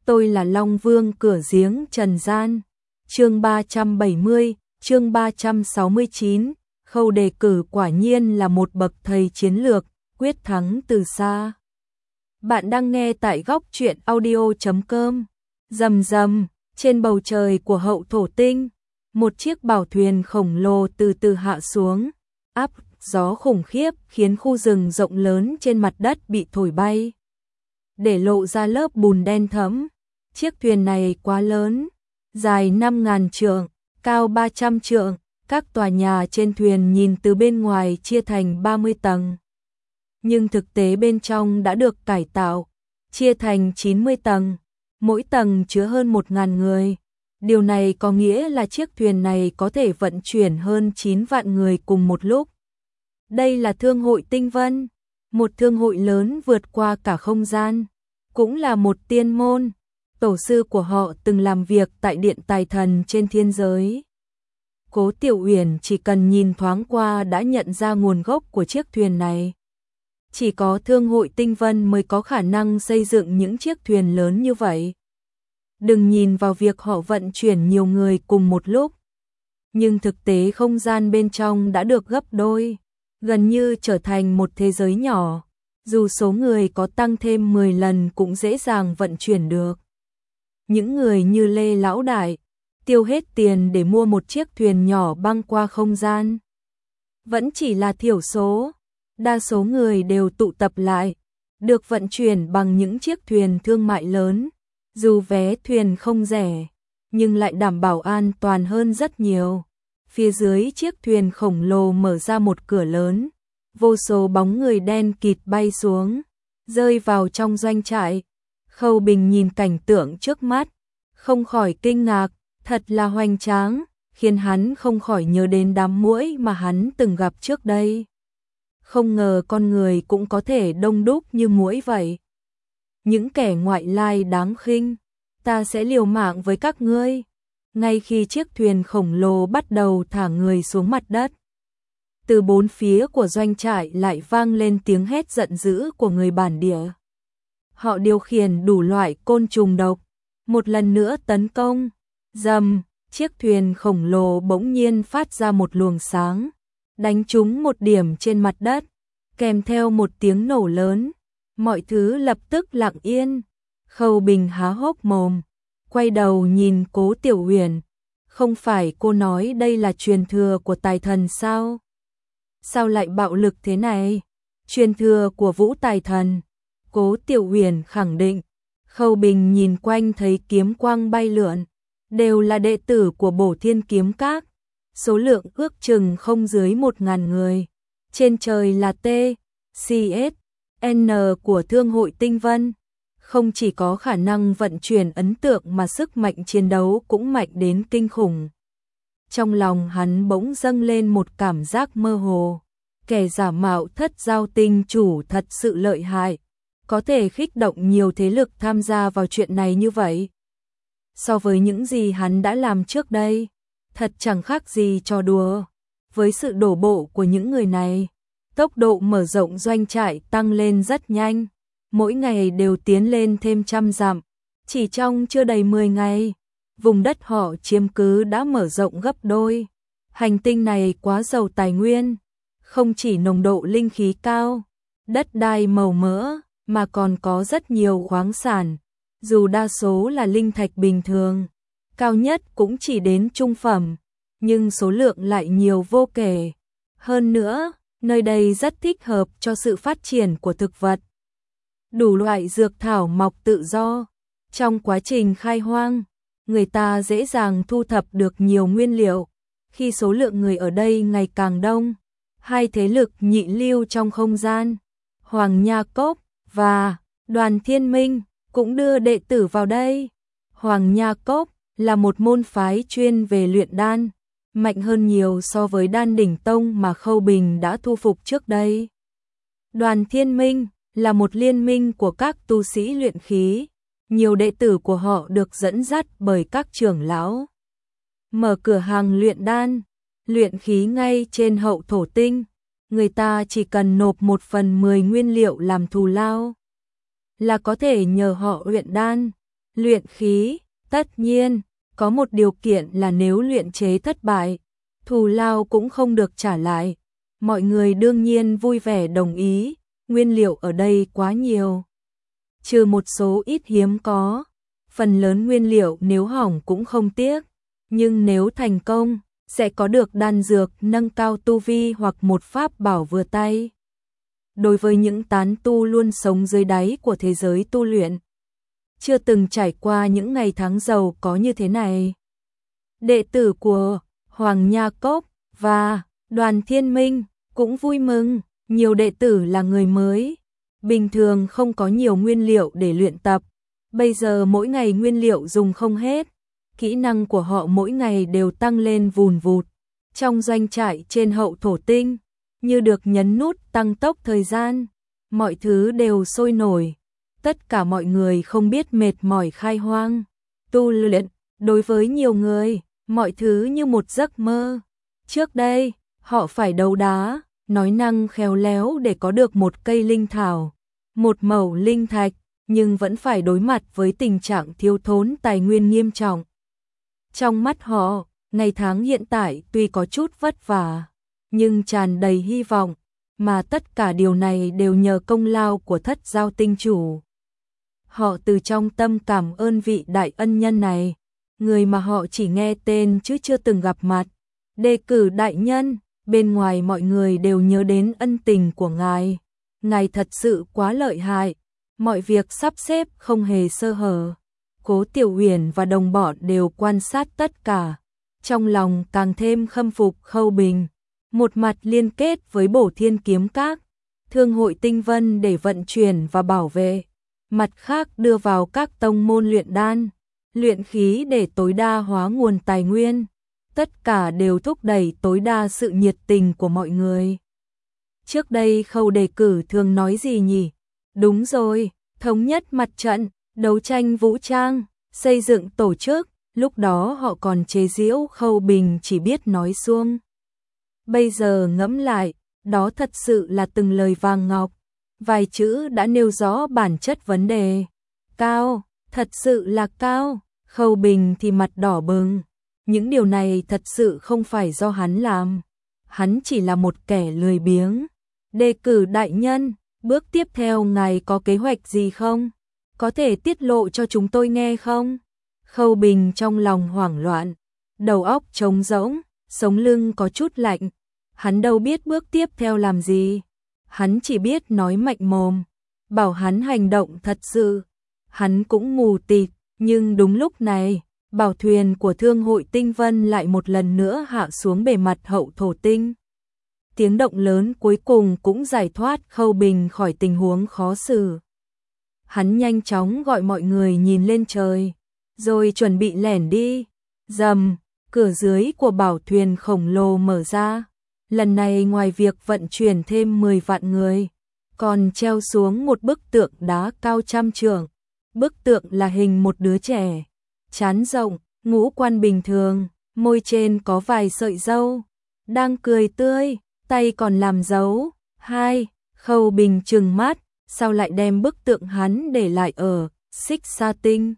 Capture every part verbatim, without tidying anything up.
tôi là Long Vương cửa giếng trần gian. Chương ba trăm bảy mươi, chương ba trăm sáu mươi chín, Khâu đề cử quả nhiên là một bậc thầy chiến lược, quyết thắng từ xa. Bạn đang nghe tại góc truyện audio chấm com. Rầm rầm, trên bầu trời của hậu thổ tinh, một chiếc bảo thuyền khổng lồ từ từ hạ xuống, áp gió khủng khiếp khiến khu rừng rộng lớn trên mặt đất bị thổi bay, để lộ ra lớp bùn đen thẫm. Chiếc thuyền này quá lớn, dài năm nghìn trượng, cao ba trăm trượng, các tòa nhà trên thuyền nhìn từ bên ngoài chia thành ba mươi tầng. Nhưng thực tế bên trong đã được cải tạo, chia thành chín mươi tầng, mỗi tầng chứa hơn một nghìn người. Điều này có nghĩa là chiếc thuyền này có thể vận chuyển hơn chín vạn người cùng một lúc. Đây là Thương hội Tinh Vân, một thương hội lớn vượt qua cả không gian, cũng là một tiên môn. Tổ sư của họ từng làm việc tại Điện Tài Thần trên thiên giới. Cố Tiểu Uyển chỉ cần nhìn thoáng qua đã nhận ra nguồn gốc của chiếc thuyền này. Chỉ có Thương hội Tinh Vân mới có khả năng xây dựng những chiếc thuyền lớn như vậy. Đừng nhìn vào việc họ vận chuyển nhiều người cùng một lúc, nhưng thực tế không gian bên trong đã được gấp đôi, gần như trở thành một thế giới nhỏ. Dù số người có tăng thêm mười lần cũng dễ dàng vận chuyển được. Những người như Lê Lão Đại tiêu hết tiền để mua một chiếc thuyền nhỏ băng qua không gian vẫn chỉ là thiểu số, đa số người đều tụ tập lại, được vận chuyển bằng những chiếc thuyền thương mại lớn. Dù vé thuyền không rẻ, nhưng lại đảm bảo an toàn hơn rất nhiều. Phía dưới chiếc thuyền khổng lồ mở ra một cửa lớn, vô số bóng người đen kịt bay xuống, rơi vào trong doanh trại. Khâu Bình nhìn cảnh tượng trước mắt, không khỏi kinh ngạc, thật là hoành tráng, khiến hắn không khỏi nhớ đến đám muỗi mà hắn từng gặp trước đây. Không ngờ con người cũng có thể đông đúc như muỗi vậy. Những kẻ ngoại lai đáng khinh, ta sẽ liều mạng với các ngươi. Ngay khi chiếc thuyền khổng lồ bắt đầu thả người xuống mặt đất, từ bốn phía của doanh trại lại vang lên tiếng hét giận dữ của người bản địa. Họ điều khiển đủ loại côn trùng độc, một lần nữa tấn công. Rầm, chiếc thuyền khổng lồ bỗng nhiên phát ra một luồng sáng, đánh trúng một điểm trên mặt đất, kèm theo một tiếng nổ lớn. Mọi thứ lập tức lặng yên. Khâu Bình há hốc mồm, quay đầu nhìn Cố Tiểu Uyển. Không phải cô nói đây là truyền thừa của Tài Thần sao? Sao lại bạo lực thế này? Truyền thừa của Vũ Tài Thần. Cố Tiểu Uyển khẳng định. Khâu Bình nhìn quanh thấy kiếm quang bay lượn, đều là đệ tử của Bổ Thiên Kiếm Các. Số lượng ước chừng không dưới một ngàn người. Trên trời là T, C S, N của Thương hội Tinh Vân. Không chỉ có khả năng vận chuyển ấn tượng mà sức mạnh chiến đấu cũng mạnh đến kinh khủng. Trong lòng hắn bỗng dâng lên một cảm giác mơ hồ. Kẻ giả mạo Thất Giao Tinh chủ thật sự lợi hại, có thể khích động nhiều thế lực tham gia vào chuyện này như vậy. So với những gì hắn đã làm trước đây, thật chẳng khác gì trò đùa. Với sự đổ bộ của những người này, tốc độ mở rộng doanh trại tăng lên rất nhanh, mỗi ngày đều tiến lên thêm trăm dặm. Chỉ trong chưa đầy mười ngày, vùng đất họ chiếm cứ đã mở rộng gấp đôi. Hành tinh này quá giàu tài nguyên, không chỉ nồng độ linh khí cao, đất đai màu mỡ, mà còn có rất nhiều khoáng sản. Dù đa số là linh thạch bình thường, cao nhất cũng chỉ đến trung phẩm, nhưng số lượng lại nhiều vô kể. Hơn nữa, nơi đây rất thích hợp cho sự phát triển của thực vật. Đủ loại dược thảo mọc tự do. Trong quá trình khai hoang, người ta dễ dàng thu thập được nhiều nguyên liệu. Khi số lượng người ở đây ngày càng đông, hai thế lực nhị lưu trong không gian, Hoàng Nha Cốc và Đoàn Thiên Minh, cũng đưa đệ tử vào đây. Hoàng Nha Cốc là một môn phái chuyên về luyện đan, mạnh hơn nhiều so với Đan Đỉnh Tông mà Khâu Bình đã thu phục trước đây. Đoàn Thiên Minh là một liên minh của các tu sĩ luyện khí, nhiều đệ tử của họ được dẫn dắt bởi các trưởng lão. Mở cửa hàng luyện đan, luyện khí ngay trên hậu thổ tinh, người ta chỉ cần nộp một phần mười nguyên liệu làm thù lao, là có thể nhờ họ luyện đan. Luyện khí, tất nhiên, có một điều kiện là nếu luyện chế thất bại, thù lao cũng không được trả lại. Mọi người đương nhiên vui vẻ đồng ý, nguyên liệu ở đây quá nhiều. Trừ một số ít hiếm có, phần lớn nguyên liệu nếu hỏng cũng không tiếc, nhưng nếu thành công, sẽ có được đan dược nâng cao tu vi hoặc một pháp bảo vừa tay. Đối với những tán tu luôn sống dưới đáy của thế giới tu luyện, chưa từng trải qua những ngày tháng giàu có như thế này. Đệ tử của Hoàng Nha Cốc và Đoàn Thiên Minh cũng vui mừng, nhiều đệ tử là người mới, bình thường không có nhiều nguyên liệu để luyện tập, bây giờ mỗi ngày nguyên liệu dùng không hết, kỹ năng của họ mỗi ngày đều tăng lên vùn vụt. Trong doanh trại trên Hậu Thổ Tinh, như được nhấn nút tăng tốc thời gian, mọi thứ đều sôi nổi, tất cả mọi người không biết mệt mỏi khai hoang. Tu luyện, đối với nhiều người, mọi thứ như một giấc mơ. Trước đây, họ phải đấu đá, nói năng khéo léo để có được một cây linh thảo, một mẩu linh thạch, nhưng vẫn phải đối mặt với tình trạng thiếu thốn tài nguyên nghiêm trọng. Trong mắt họ, ngày tháng hiện tại tuy có chút vất vả, nhưng tràn đầy hy vọng, mà tất cả điều này đều nhờ công lao của Thất Giao Tinh Chủ. Họ từ trong tâm cảm ơn vị đại ân nhân này, người mà họ chỉ nghe tên chứ chưa từng gặp mặt. Đề cử đại nhân, bên ngoài mọi người đều nhớ đến ân tình của ngài. Ngài thật sự quá lợi hại, mọi việc sắp xếp không hề sơ hở. Cố Tiểu Uyển và đồng bọn đều quan sát tất cả, trong lòng càng thêm khâm phục Khâu Bình. Một mặt liên kết với Bổ Thiên Kiếm Các, Thương hội Tinh Vân để vận chuyển và bảo vệ, mặt khác đưa vào các tông môn luyện đan, luyện khí để tối đa hóa nguồn tài nguyên. Tất cả đều thúc đẩy tối đa sự nhiệt tình của mọi người. Trước đây Khâu đề cử thường nói gì nhỉ? Đúng rồi, thống nhất mặt trận, đấu tranh vũ trang, xây dựng tổ chức, lúc đó họ còn chế giễu Khâu Bình chỉ biết nói suông. Bây giờ ngẫm lại, đó thật sự là từng lời vàng ngọc, vài chữ đã nêu rõ bản chất vấn đề. Cao, thật sự là cao, Khâu Bình thì mặt đỏ bừng. Những điều này thật sự không phải do hắn làm, hắn chỉ là một kẻ lười biếng. Đề cử đại nhân, bước tiếp theo ngài có kế hoạch gì không? Có thể tiết lộ cho chúng tôi nghe không? Khâu Bình trong lòng hoảng loạn, đầu óc trống rỗng, sống lưng có chút lạnh. Hắn đâu biết bước tiếp theo làm gì. Hắn chỉ biết nói mạnh mồm, bảo hắn hành động thật sự. Hắn cũng mù tịt, nhưng đúng lúc này, bảo thuyền của Thương hội Tinh Vân lại một lần nữa hạ xuống bề mặt Hậu Thổ Tinh. Tiếng động lớn cuối cùng cũng giải thoát Khâu Bình khỏi tình huống khó xử. Hắn nhanh chóng gọi mọi người nhìn lên trời, rồi chuẩn bị lẻn đi. Rầm, cửa dưới của bảo thuyền khổng lồ mở ra. Lần này ngoài việc vận chuyển thêm mười vạn người, còn treo xuống một bức tượng đá cao trăm trượng. Bức tượng là hình một đứa trẻ, trán rộng, ngũ quan bình thường, môi trên có vài sợi râu, đang cười tươi, tay còn làm dấu. Hai, Khâu Bình trừng mắt, sao lại đem bức tượng hắn để lại ở Xích Sa Tinh?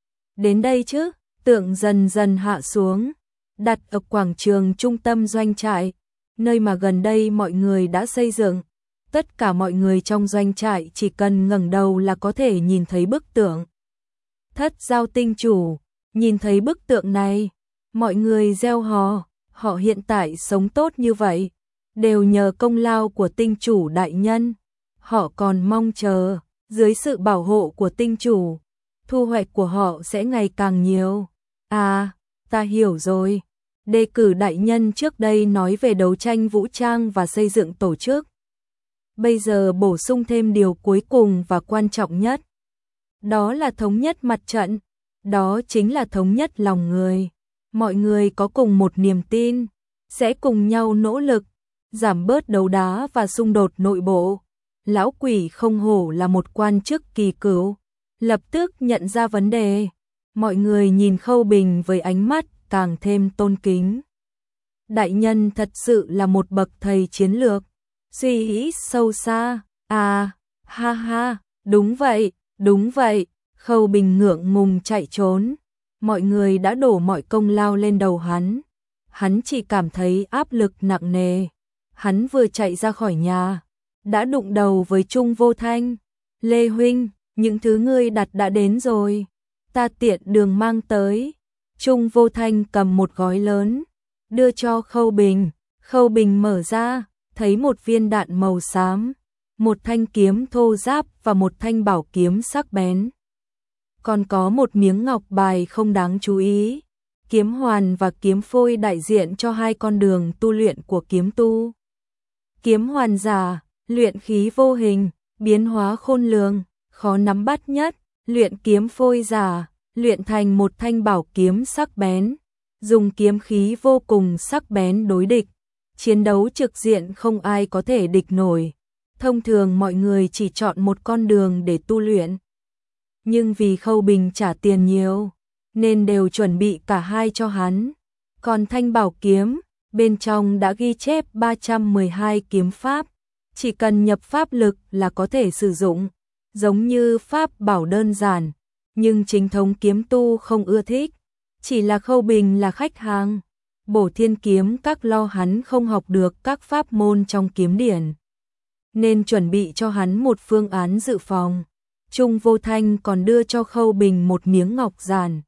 Đến đây chứ, tượng dần dần hạ xuống, đặt ở quảng trường trung tâm doanh trại, nơi mà gần đây mọi người đã xây dựng. Tất cả mọi người trong doanh trại chỉ cần ngẩng đầu là có thể nhìn thấy bức tượng. Thất Giao Tinh Chủ, nhìn thấy bức tượng này, mọi người reo hò, họ hiện tại sống tốt như vậy, đều nhờ công lao của Tinh Chủ đại nhân. Họ còn mong chờ, dưới sự bảo hộ của Tinh Chủ, thu hoạch của họ sẽ ngày càng nhiều. À, ta hiểu rồi. Đề cử đại nhân trước đây nói về đấu tranh vũ trang và xây dựng tổ chức. Bây giờ bổ sung thêm điều cuối cùng và quan trọng nhất. Đó là thống nhất mặt trận. Đó chính là thống nhất lòng người. Mọi người có cùng một niềm tin, sẽ cùng nhau nỗ lực, giảm bớt đấu đá và xung đột nội bộ. Lão Quỷ không hổ là một quan chức kỳ cựu, lập tức nhận ra vấn đề. Mọi người nhìn Khâu Bình với ánh mắt càng thêm tôn kính. Đại nhân thật sự là một bậc thầy chiến lược, suy nghĩ sâu xa. À, ha ha, đúng vậy, đúng vậy. Khâu Bình ngượng ngùng chạy trốn, mọi người đã đổ mọi công lao lên đầu hắn. Hắn chỉ cảm thấy áp lực nặng nề. Hắn vừa chạy ra khỏi nhà, đã đụng đầu với Trung Vô Thanh. Lê huynh, những thứ ngươi đặt đã đến rồi, ta tiện đường mang tới. Trung Vô Thanh cầm một gói lớn, đưa cho Khâu Bình. Khâu Bình mở ra, thấy một viên đạn màu xám, một thanh kiếm thô ráp và một thanh bảo kiếm sắc bén. Còn có một miếng ngọc bài không đáng chú ý. Kiếm hoàn và kiếm phôi đại diện cho hai con đường tu luyện của kiếm tu. Kiếm hoàn giả, luyện khí vô hình, biến hóa khôn lường, khó nắm bắt nhất. Luyện kiếm phôi giả, luyện thành một thanh bảo kiếm sắc bén, dùng kiếm khí vô cùng sắc bén đối địch. Chiến đấu trực diện không ai có thể địch nổi. Thông thường mọi người chỉ chọn một con đường để tu luyện. Nhưng vì Khâu Bình trả tiền nhiều, nên đều chuẩn bị cả hai cho hắn. Còn thanh bảo kiếm, bên trong đã ghi chép ba trăm mười hai kiếm pháp, chỉ cần nhập pháp lực là có thể sử dụng, giống như pháp bảo đơn giản, nhưng chính thống kiếm tu không ưa thích. Chỉ là Khâu Bình là khách hàng, Bổ Thiên Kiếm Các lo hắn không học được các pháp môn trong kiếm điển, nên chuẩn bị cho hắn một phương án dự phòng. Trung Vô Thanh còn đưa cho Khâu Bình một miếng ngọc giản.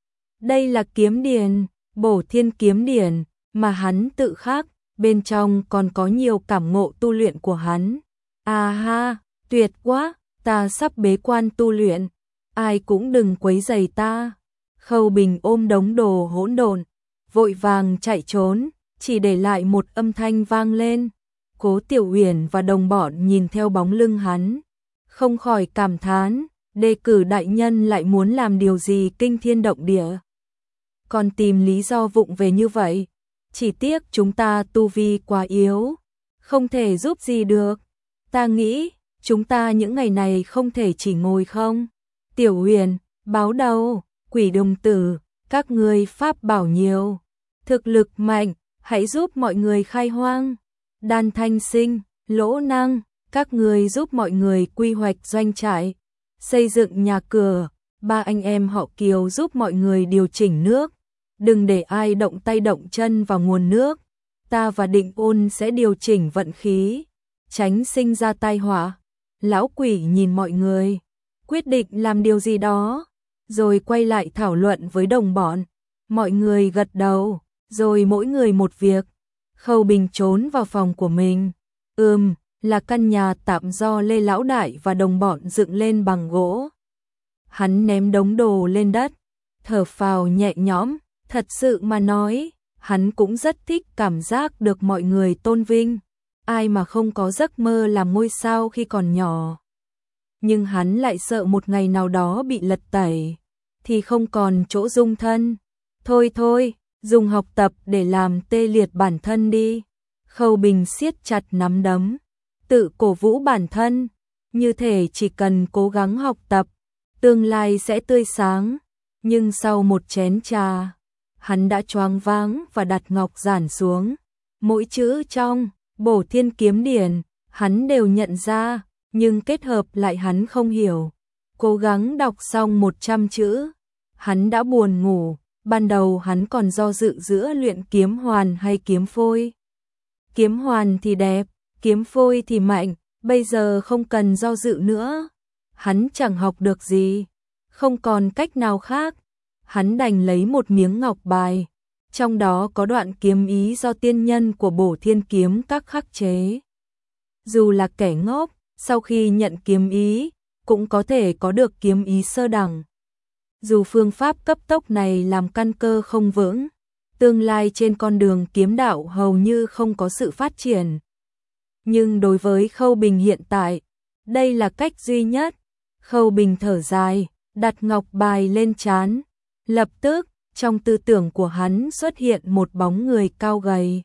Đây là kiếm điển, Bổ Thiên Kiếm Điển, mà hắn tự khắc, bên trong còn có nhiều cảm ngộ tu luyện của hắn. À ha, tuyệt quá, ta sắp bế quan tu luyện, ai cũng đừng quấy rầy ta. Khâu Bình ôm đống đồ hỗn độn, vội vàng chạy trốn, chỉ để lại một âm thanh vang lên. Cố Tiểu Uyển và đồng bọn nhìn theo bóng lưng hắn, không khỏi cảm thán, đề cử đại nhân lại muốn làm điều gì kinh thiên động địa. Còn tìm lý do vụng về như vậy, chỉ tiếc chúng ta tu vi quá yếu, không thể giúp gì được. Ta nghĩ, chúng ta những ngày này không thể chỉ ngồi không. Tiểu Uyển, báo đầu, Quỷ Đồng Tử, các ngươi pháp bảo nhiều, thực lực mạnh, hãy giúp mọi người khai hoang. Đan Thanh Sinh, Lỗ Năng, các ngươi giúp mọi người quy hoạch doanh trại, xây dựng nhà cửa. Ba anh em họ Kiều giúp mọi người điều chỉnh nước, đừng để ai động tay động chân vào nguồn nước. Ta và Định Ôn sẽ điều chỉnh vận khí, tránh sinh ra tai họa. Lão Quỷ nhìn mọi người, quyết định làm điều gì đó, rồi quay lại thảo luận với đồng bọn. Mọi người gật đầu, rồi mỗi người một việc. Khâu Bình trốn vào phòng của mình. Ừm, là căn nhà tạm do Lê Lão Đại và đồng bọn dựng lên bằng gỗ. Hắn ném đống đồ lên đất, thở phào nhẹ nhõm. Thật sự mà nói, hắn cũng rất thích cảm giác được mọi người tôn vinh. Ai mà không có giấc mơ làm ngôi sao khi còn nhỏ. Nhưng hắn lại sợ một ngày nào đó bị lật tẩy, thì không còn chỗ dung thân. Thôi thôi, dùng học tập để làm tê liệt bản thân đi. Khâu Bình siết chặt nắm đấm, tự cổ vũ bản thân, như thể chỉ cần cố gắng học tập, tương lai sẽ tươi sáng. Nhưng sau một chén trà, hắn đã choáng váng và đặt ngọc giản xuống. Mỗi chữ trong Bổ Thiên Kiếm Điển, hắn đều nhận ra, nhưng kết hợp lại hắn không hiểu. Cố gắng đọc xong một trăm chữ, hắn đã buồn ngủ. Ban đầu hắn còn do dự giữa luyện kiếm hoàn hay kiếm phôi. Kiếm hoàn thì đẹp, kiếm phôi thì mạnh, bây giờ không cần do dự nữa. Hắn chẳng học được gì, không còn cách nào khác. Hắn đành lấy một miếng ngọc bài, trong đó có đoạn kiếm ý do tiên nhân của Bổ Thiên Kiếm Các khắc chế. Dù là kẻ ngốc, sau khi nhận kiếm ý, cũng có thể có được kiếm ý sơ đẳng. Dù phương pháp cấp tốc này làm căn cơ không vững, tương lai trên con đường kiếm đạo hầu như không có sự phát triển. Nhưng đối với Khâu Bình hiện tại, đây là cách duy nhất. Khâu Bình thở dài, đặt ngọc bài lên trán. Lập tức, trong tư tưởng của hắn xuất hiện một bóng người cao gầy.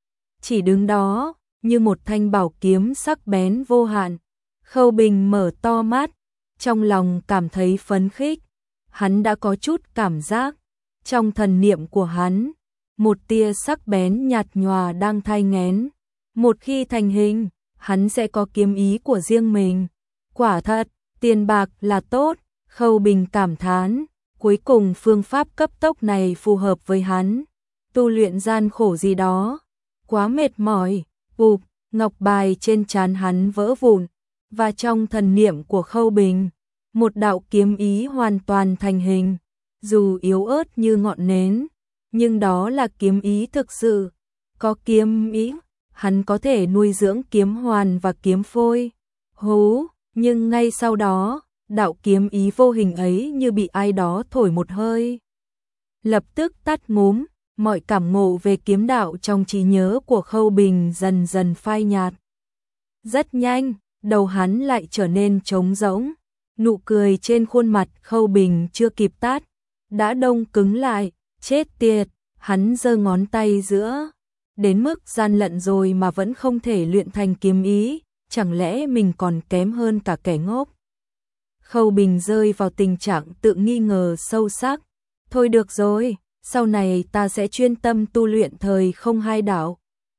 Chỉ đứng đó, như một thanh bảo kiếm sắc bén vô hạn. Khâu Bình mở to mắt, trong lòng cảm thấy phấn khích. Hắn đã có chút cảm giác, trong thần niệm của hắn, một tia sắc bén nhạt nhòa đang thai nghén. Một khi thành hình, hắn sẽ có kiếm ý của riêng mình. Quả thật, tiền bạc là tốt, Khâu Bình cảm thán, cuối cùng phương pháp cấp tốc này phù hợp với hắn. Tu luyện gian khổ gì đó, quá mệt mỏi. Bụp, ngọc bài trên trán hắn vỡ vụn, và trong thần niệm của Khâu Bình, một đạo kiếm ý hoàn toàn thành hình, dù yếu ớt như ngọn nến, nhưng đó là kiếm ý thực sự. Có kiếm ý, hắn có thể nuôi dưỡng kiếm hoàn và kiếm phôi. Hú, nhưng ngay sau đó, đạo kiếm ý vô hình ấy như bị ai đó thổi một hơi, lập tức tắt ngúm. Mọi cảm ngộ về kiếm đạo trong trí nhớ của Khâu Bình dần dần phai nhạt. Rất nhanh, đầu hắn lại trở nên trống rỗng. Nụ cười trên khuôn mặt Khâu Bình chưa kịp tắt, đã đông cứng lại. Chết tiệt, hắn giơ ngón tay giữa, đến mức gian lận rồi mà vẫn không thể luyện thành kiếm ý, chẳng lẽ mình còn kém hơn cả kẻ ngốc. Khâu Bình rơi vào tình trạng tự nghi ngờ sâu sắc. Thôi được rồi, sau này ta sẽ chuyên tâm tu luyện thời không hai đạo.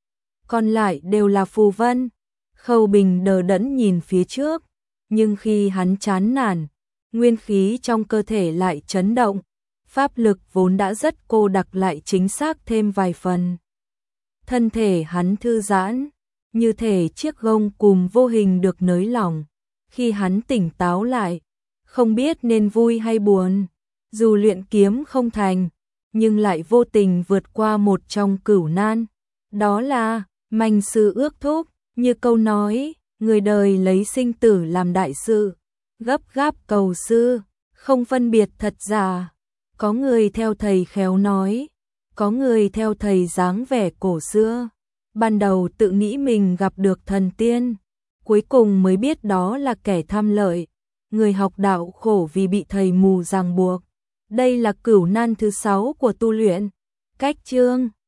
Còn lại đều là phù vân. Khâu Bình đờ đẫn nhìn phía trước, nhưng khi hắn chán nản, nguyên khí trong cơ thể lại chấn động. Pháp lực vốn đã rất cô đặc lại chính xác thêm vài phần. Thân thể hắn thư giãn, như thể chiếc gông cùm vô hình được nới lỏng. Khi hắn tỉnh táo lại, không biết nên vui hay buồn. Dù luyện kiếm không thành, nhưng lại vô tình vượt qua một trong cửu nan. Đó là manh sư ước thúc, như câu nói, người đời lấy sinh tử làm đại sự, gấp gáp cầu sư, không phân biệt thật giả. Có người theo thầy khéo nói, có người theo thầy dáng vẻ cổ xưa. Ban đầu tự nghĩ mình gặp được thần tiên, cuối cùng mới biết đó là kẻ tham lợi. Người học đạo khổ vì bị thầy mù ràng buộc. Đây là cửu nan thứ sáu của tu luyện. Cách chương